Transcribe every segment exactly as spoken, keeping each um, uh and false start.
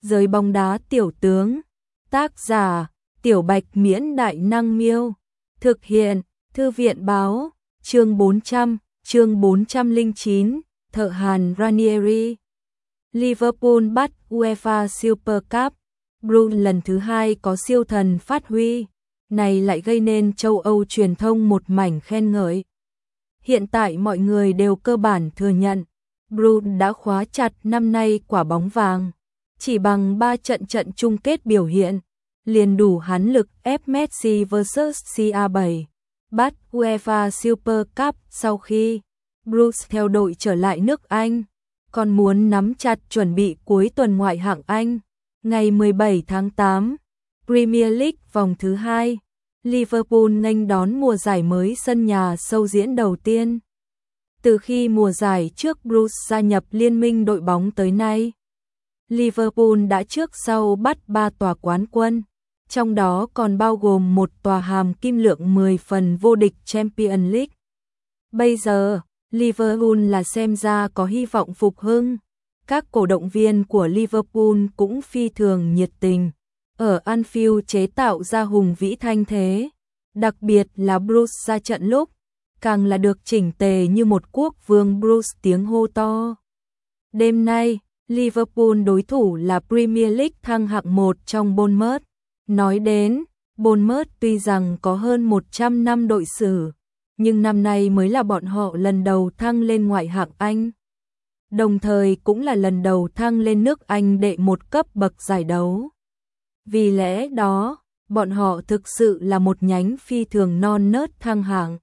Giới bóng đá tiểu tướng. Tác giả: Tiểu Bạch Miễn Đại Năng Miêu. Thực hiện: Thư viện Báo. Chương bốn trăm, chương bốn trăm lẻ chín, Thợ Hàn Ranieri. Liverpool bắt UEFA Super Cup. Bruce lần thứ hai có siêu thần phát huy, này lại gây nên châu Âu truyền thông một mảnh khen ngợi. Hiện tại mọi người đều cơ bản thừa nhận, Bruce đã khóa chặt năm nay quả bóng vàng. Chỉ bằng ba trận trận chung kết biểu hiện, liền đủ hắn lực ép Messi versus xê a bảy, bắt UEFA Super Cup. Sau khi Bruce theo đội trở lại nước Anh, còn muốn nắm chặt chuẩn bị cuối tuần ngoại hạng Anh. Ngày mười bảy tháng tám, Premier League vòng thứ hai, Liverpool nghênh đón mùa giải mới sân nhà sâu diễn đầu tiên. Từ khi mùa giải trước Bruce gia nhập liên minh đội bóng tới nay, Liverpool đã trước sau bắt ba tòa quán quân, trong đó còn bao gồm một tòa hàm kim lượng mười phần vô địch Champions League. Bây giờ, Liverpool là xem ra có hy vọng phục hưng. Các cổ động viên của Liverpool cũng phi thường nhiệt tình, ở Anfield chế tạo ra hùng vĩ thanh thế, đặc biệt là Bruce ra trận lúc, càng là được chỉnh tề như một quốc vương. Bruce tiếng hô to. Đêm nay, Liverpool đối thủ là Premier League thăng hạng một trong Bournemouth. Nói đến, Bournemouth tuy rằng có hơn một trăm năm đội sử, nhưng năm nay mới là bọn họ lần đầu thăng lên ngoại hạng Anh. Đồng thời cũng là lần đầu thăng lên nước Anh đệ một cấp bậc giải đấu. Vì lẽ đó, bọn họ thực sự là một nhánh phi thường non nớt thăng hạng.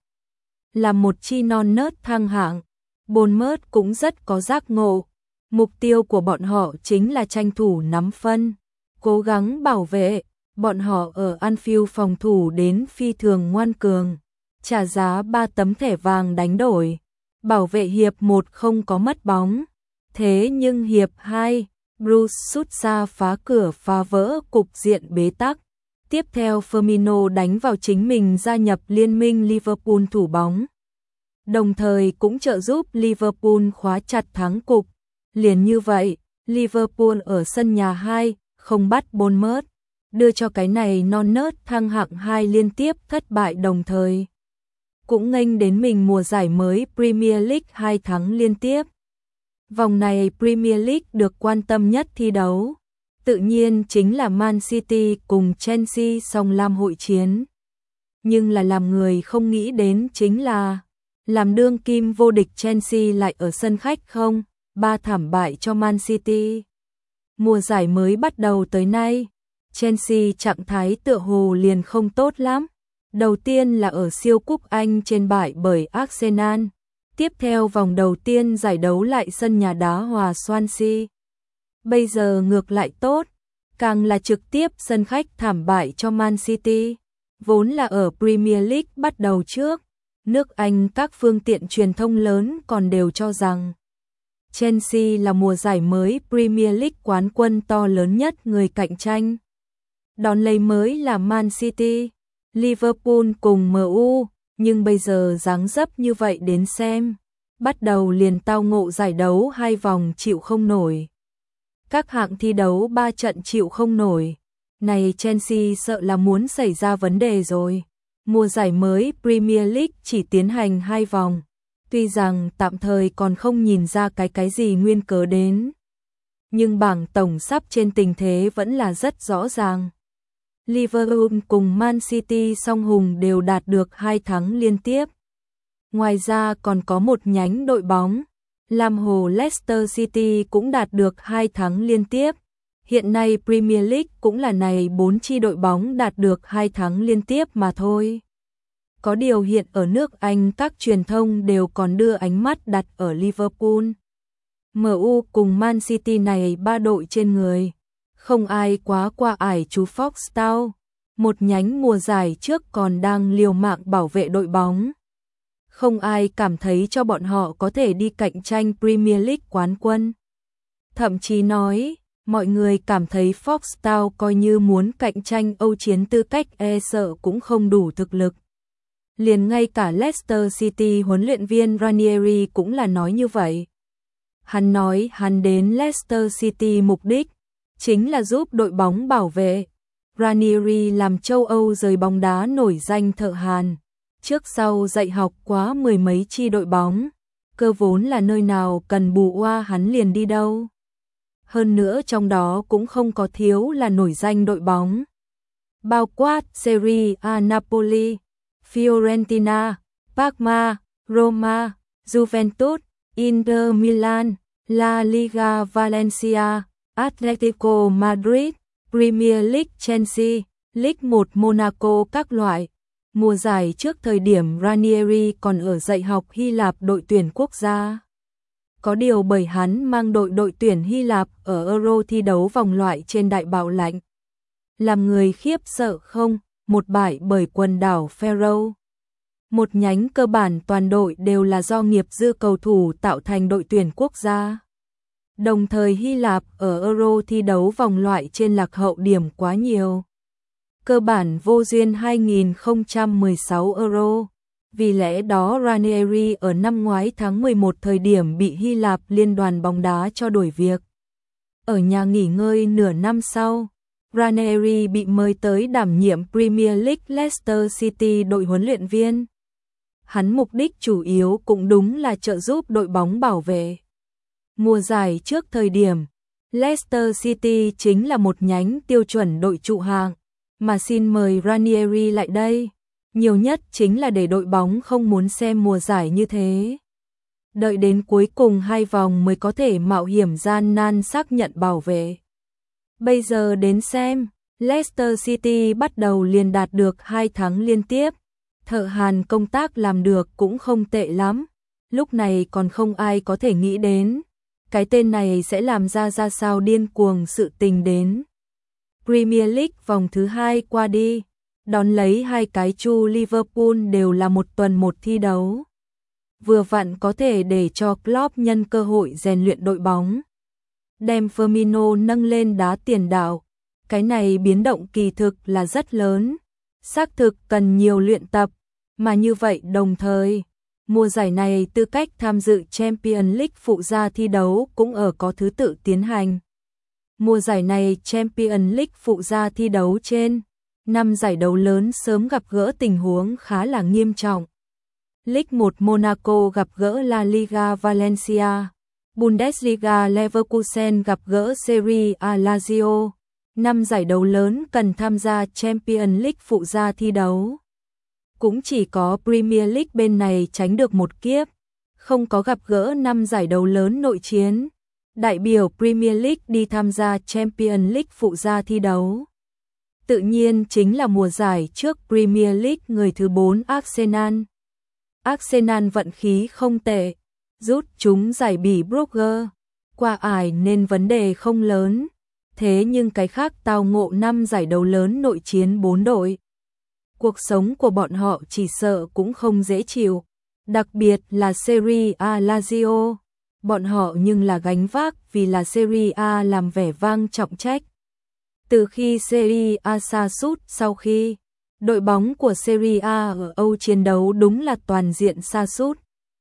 Là một chi non nớt thăng hạng, Bournemouth cũng rất có giác ngộ. Mục tiêu của bọn họ chính là tranh thủ nắm phân, cố gắng bảo vệ. Bọn họ ở Anfield phòng thủ đến phi thường ngoan cường, trả giá ba tấm thẻ vàng đánh đổi, bảo vệ hiệp một không có mất bóng. Thế nhưng hiệp hai, Bruce sút xa phá cửa phá vỡ cục diện bế tắc. Tiếp theo Firmino đánh vào chính mình gia nhập liên minh Liverpool thủ bóng, đồng thời cũng trợ giúp Liverpool khóa chặt thắng cục. Liền như vậy, Liverpool ở sân nhà hai không bắt Bournemouth, đưa cho cái này non nớt thăng hạng hai liên tiếp thất bại, đồng thời cũng nghênh đến mình mùa giải mới Premier League hai thắng liên tiếp. Vòng này Premier League được quan tâm nhất thi đấu, tự nhiên chính là Man City cùng Chelsea song lam hội chiến. Nhưng là làm người không nghĩ đến chính là, làm đương kim vô địch Chelsea lại ở sân khách không ba thảm bại cho Man City. Mùa giải mới bắt đầu tới nay, Chelsea trạng thái tựa hồ liền không tốt lắm. Đầu tiên là ở siêu cúp Anh trên bại bởi Arsenal. Tiếp theo vòng đầu tiên giải đấu lại sân nhà đá hòa Swansea. Bây giờ ngược lại tốt, càng là trực tiếp sân khách thảm bại cho Man City. Vốn là ở Premier League bắt đầu trước, nước Anh các phương tiện truyền thông lớn còn đều cho rằng Chelsea là mùa giải mới Premier League quán quân to lớn nhất người cạnh tranh. Đón lấy mới là Man City, Liverpool cùng em u, nhưng bây giờ dáng dấp như vậy đến xem, bắt đầu liền tao ngộ giải đấu hai vòng chịu không nổi. Các hạng thi đấu ba trận chịu không nổi, này Chelsea sợ là muốn xảy ra vấn đề rồi. Mùa giải mới Premier League chỉ tiến hành hai vòng, tuy rằng tạm thời còn không nhìn ra cái cái gì nguyên cớ đến, nhưng bảng tổng sắp trên tình thế vẫn là rất rõ ràng. Liverpool cùng Man City song hùng đều đạt được hai thắng liên tiếp. Ngoài ra còn có một nhánh đội bóng, Lam Hồ Leicester City cũng đạt được hai thắng liên tiếp. Hiện nay Premier League cũng là này bốn chi đội bóng đạt được hai thắng liên tiếp mà thôi. Có điều hiện ở nước Anh các truyền thông đều còn đưa ánh mắt đặt ở Liverpool, em u cùng Man City này ba đội trên người. Không ai quá qua ải chú Foxtel, một nhánh mùa giải trước còn đang liều mạng bảo vệ đội bóng. Không ai cảm thấy cho bọn họ có thể đi cạnh tranh Premier League quán quân. Thậm chí nói, mọi người cảm thấy Foxtel coi như muốn cạnh tranh Âu chiến tư cách e sợ cũng không đủ thực lực. Liền ngay cả Leicester City huấn luyện viên Ranieri cũng là nói như vậy. Hắn nói hắn đến Leicester City mục đích chính là giúp đội bóng bảo vệ. Ranieri làm châu Âu giới bóng đá nổi danh thợ hàn, trước sau dạy học quá mười mấy chi đội bóng, cơ vốn là nơi nào cần bù oa hắn liền đi đâu. Hơn nữa trong đó cũng không có thiếu là nổi danh đội bóng, bao quát Serie A Napoli, Fiorentina, Parma, Roma, Juventus, Inter Milan, La Liga Valencia, Atletico Madrid, Premier League Chelsea, League một Monaco các loại. Mùa giải trước thời điểm Ranieri còn ở dạy học Hy Lạp đội tuyển quốc gia. Có điều bởi hắn mang đội đội tuyển Hy Lạp ở Euro thi đấu vòng loại trên đại bảo lãnh, làm người khiếp sợ không, một bại bởi quần đảo Faroe. Một nhánh cơ bản toàn đội đều là do nghiệp dư cầu thủ tạo thành đội tuyển quốc gia. Đồng thời Hy Lạp ở Euro thi đấu vòng loại trên lạc hậu điểm quá nhiều. Cơ bản vô duyên hai không một sáu Euro. Vì lẽ đó Ranieri ở năm ngoái tháng mười một thời điểm bị Hy Lạp liên đoàn bóng đá cho đuổi việc. Ở nhà nghỉ ngơi nửa năm sau, Ranieri bị mời tới đảm nhiệm Premier League Leicester City đội huấn luyện viên. Hắn mục đích chủ yếu cũng đúng là trợ giúp đội bóng bảo vệ. Mùa giải trước thời điểm, Leicester City chính là một nhánh tiêu chuẩn đội trụ hạng, mà xin mời Ranieri lại đây, nhiều nhất chính là để đội bóng không muốn xem mùa giải như thế. Đợi đến cuối cùng hai vòng mới có thể mạo hiểm gian nan xác nhận bảo vệ. Bây giờ đến xem, Leicester City bắt đầu liền đạt được hai thắng liên tiếp. Thợ hàn công tác làm được cũng không tệ lắm, lúc này còn không ai có thể nghĩ đến cái tên này sẽ làm ra ra sao điên cuồng sự tình đến. Premier League vòng thứ hai qua đi, đón lấy hai cái chu Liverpool đều là một tuần một thi đấu. Vừa vặn có thể để cho Klopp nhân cơ hội rèn luyện đội bóng. Đem Firmino nâng lên đá tiền đạo, cái này biến động kỳ thực là rất lớn, xác thực cần nhiều luyện tập, mà như vậy đồng thời, mùa giải này tư cách tham dự Champions League phụ gia thi đấu cũng ở có thứ tự tiến hành. Mùa giải này Champions League phụ gia thi đấu trên năm giải đấu lớn sớm gặp gỡ tình huống khá là nghiêm trọng. League một Monaco gặp gỡ La Liga Valencia, Bundesliga Leverkusen gặp gỡ Serie A Lazio. Năm giải đấu lớn cần tham gia Champions League phụ gia thi đấu. Cũng chỉ có Premier League bên này tránh được một kiếp, không có gặp gỡ năm giải đấu lớn nội chiến. Đại biểu Premier League đi tham gia Champions League phụ gia thi đấu. Tự nhiên chính là mùa giải trước Premier League người thứ bốn Arsenal. Arsenal vận khí không tệ, rút chúng giải bỉ Brugge, qua ải nên vấn đề không lớn. Thế nhưng cái khác tao ngộ năm giải đấu lớn nội chiến bốn đội. Cuộc sống của bọn họ chỉ sợ cũng không dễ chịu, đặc biệt là Serie A Lazio. Bọn họ nhưng là gánh vác vì là Serie A làm vẻ vang trọng trách. Từ khi Serie A sa sút sau khi, đội bóng của Serie A ở Âu chiến đấu đúng là toàn diện sa sút.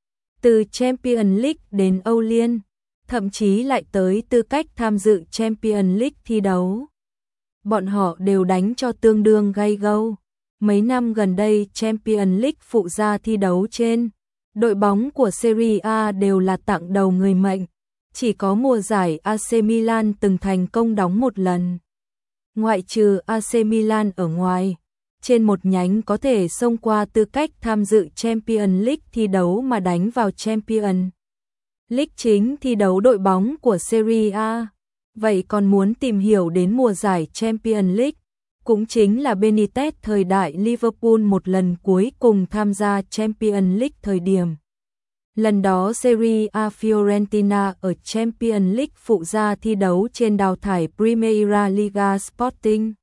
Từ Champions League đến Âu Liên, thậm chí lại tới tư cách tham dự Champions League thi đấu. Bọn họ đều đánh cho tương đương gay go. Mấy năm gần đây Champions League phụ gia thi đấu trên, đội bóng của Serie A đều là tặng đầu người mệnh. Chỉ có mùa giải a xê Milan từng thành công đóng một lần. Ngoại trừ a xê Milan ở ngoài, trên một nhánh có thể xông qua tư cách tham dự Champions League thi đấu mà đánh vào Champions League chính thi đấu đội bóng của Serie A. Vậy còn muốn tìm hiểu đến mùa giải Champions League, cũng chính là Benitez thời đại Liverpool một lần cuối cùng tham gia Champions League thời điểm. Lần đó Serie A Fiorentina ở Champions League phụ gia thi đấu trên đào thải Primeira Liga Sporting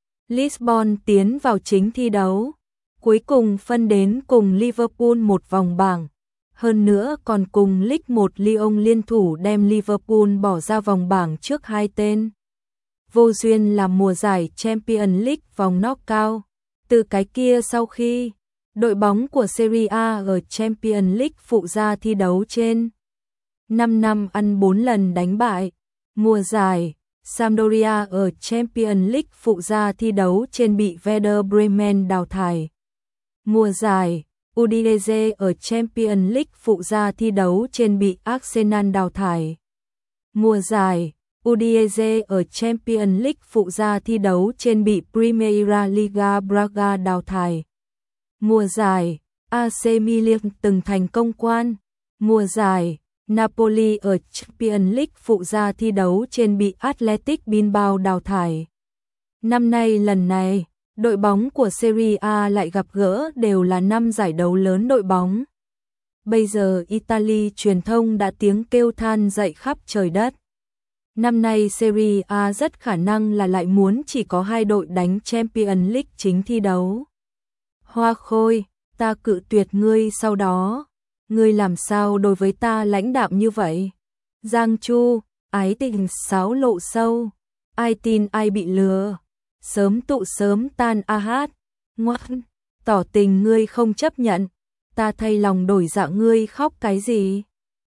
Lisbon tiến vào chính thi đấu, cuối cùng phân đến cùng Liverpool một vòng bảng. Hơn nữa còn cùng League một Lyon liên thủ đem Liverpool bỏ ra vòng bảng trước hai tên. Vô duyên làm mùa giải Champions League vòng knockout. Từ cái kia sau khi đội bóng của Serie A ở Champions League phụ gia thi đấu trên năm năm ăn bốn lần đánh bại, mùa giải Sampdoria ở Champions League phụ gia thi đấu trên bị Werder Bremen đào thải. Mùa giải, Udinese ở Champions League phụ gia thi đấu trên bị Arsenal đào thải. Mùa giải, Udinese ở Champions League phụ gia thi đấu trên bị Primeira Liga Braga đào thải. Mùa giải, a xê Milan từng thành công quan. Mùa giải, Napoli ở Champions League phụ gia thi đấu trên bị Athletic Bilbao đào thải. Năm nay lần này, đội bóng của Serie A lại gặp gỡ đều là năm giải đấu lớn đội bóng. Bây giờ Italy truyền thông đã tiếng kêu than dậy khắp trời đất. Năm nay Serie A rất khả năng là lại muốn chỉ có hai đội đánh Champions League chính thi đấu. Hoa Khôi, ta cự tuyệt ngươi sau đó. Ngươi làm sao đối với ta lãnh đạm như vậy? Giang Chu, ái tình sáo lộ sâu. Ai tin ai bị lừa. Sớm tụ sớm tan a hát. Ngoan, tỏ tình ngươi không chấp nhận. Ta thay lòng đổi dạ ngươi khóc cái gì?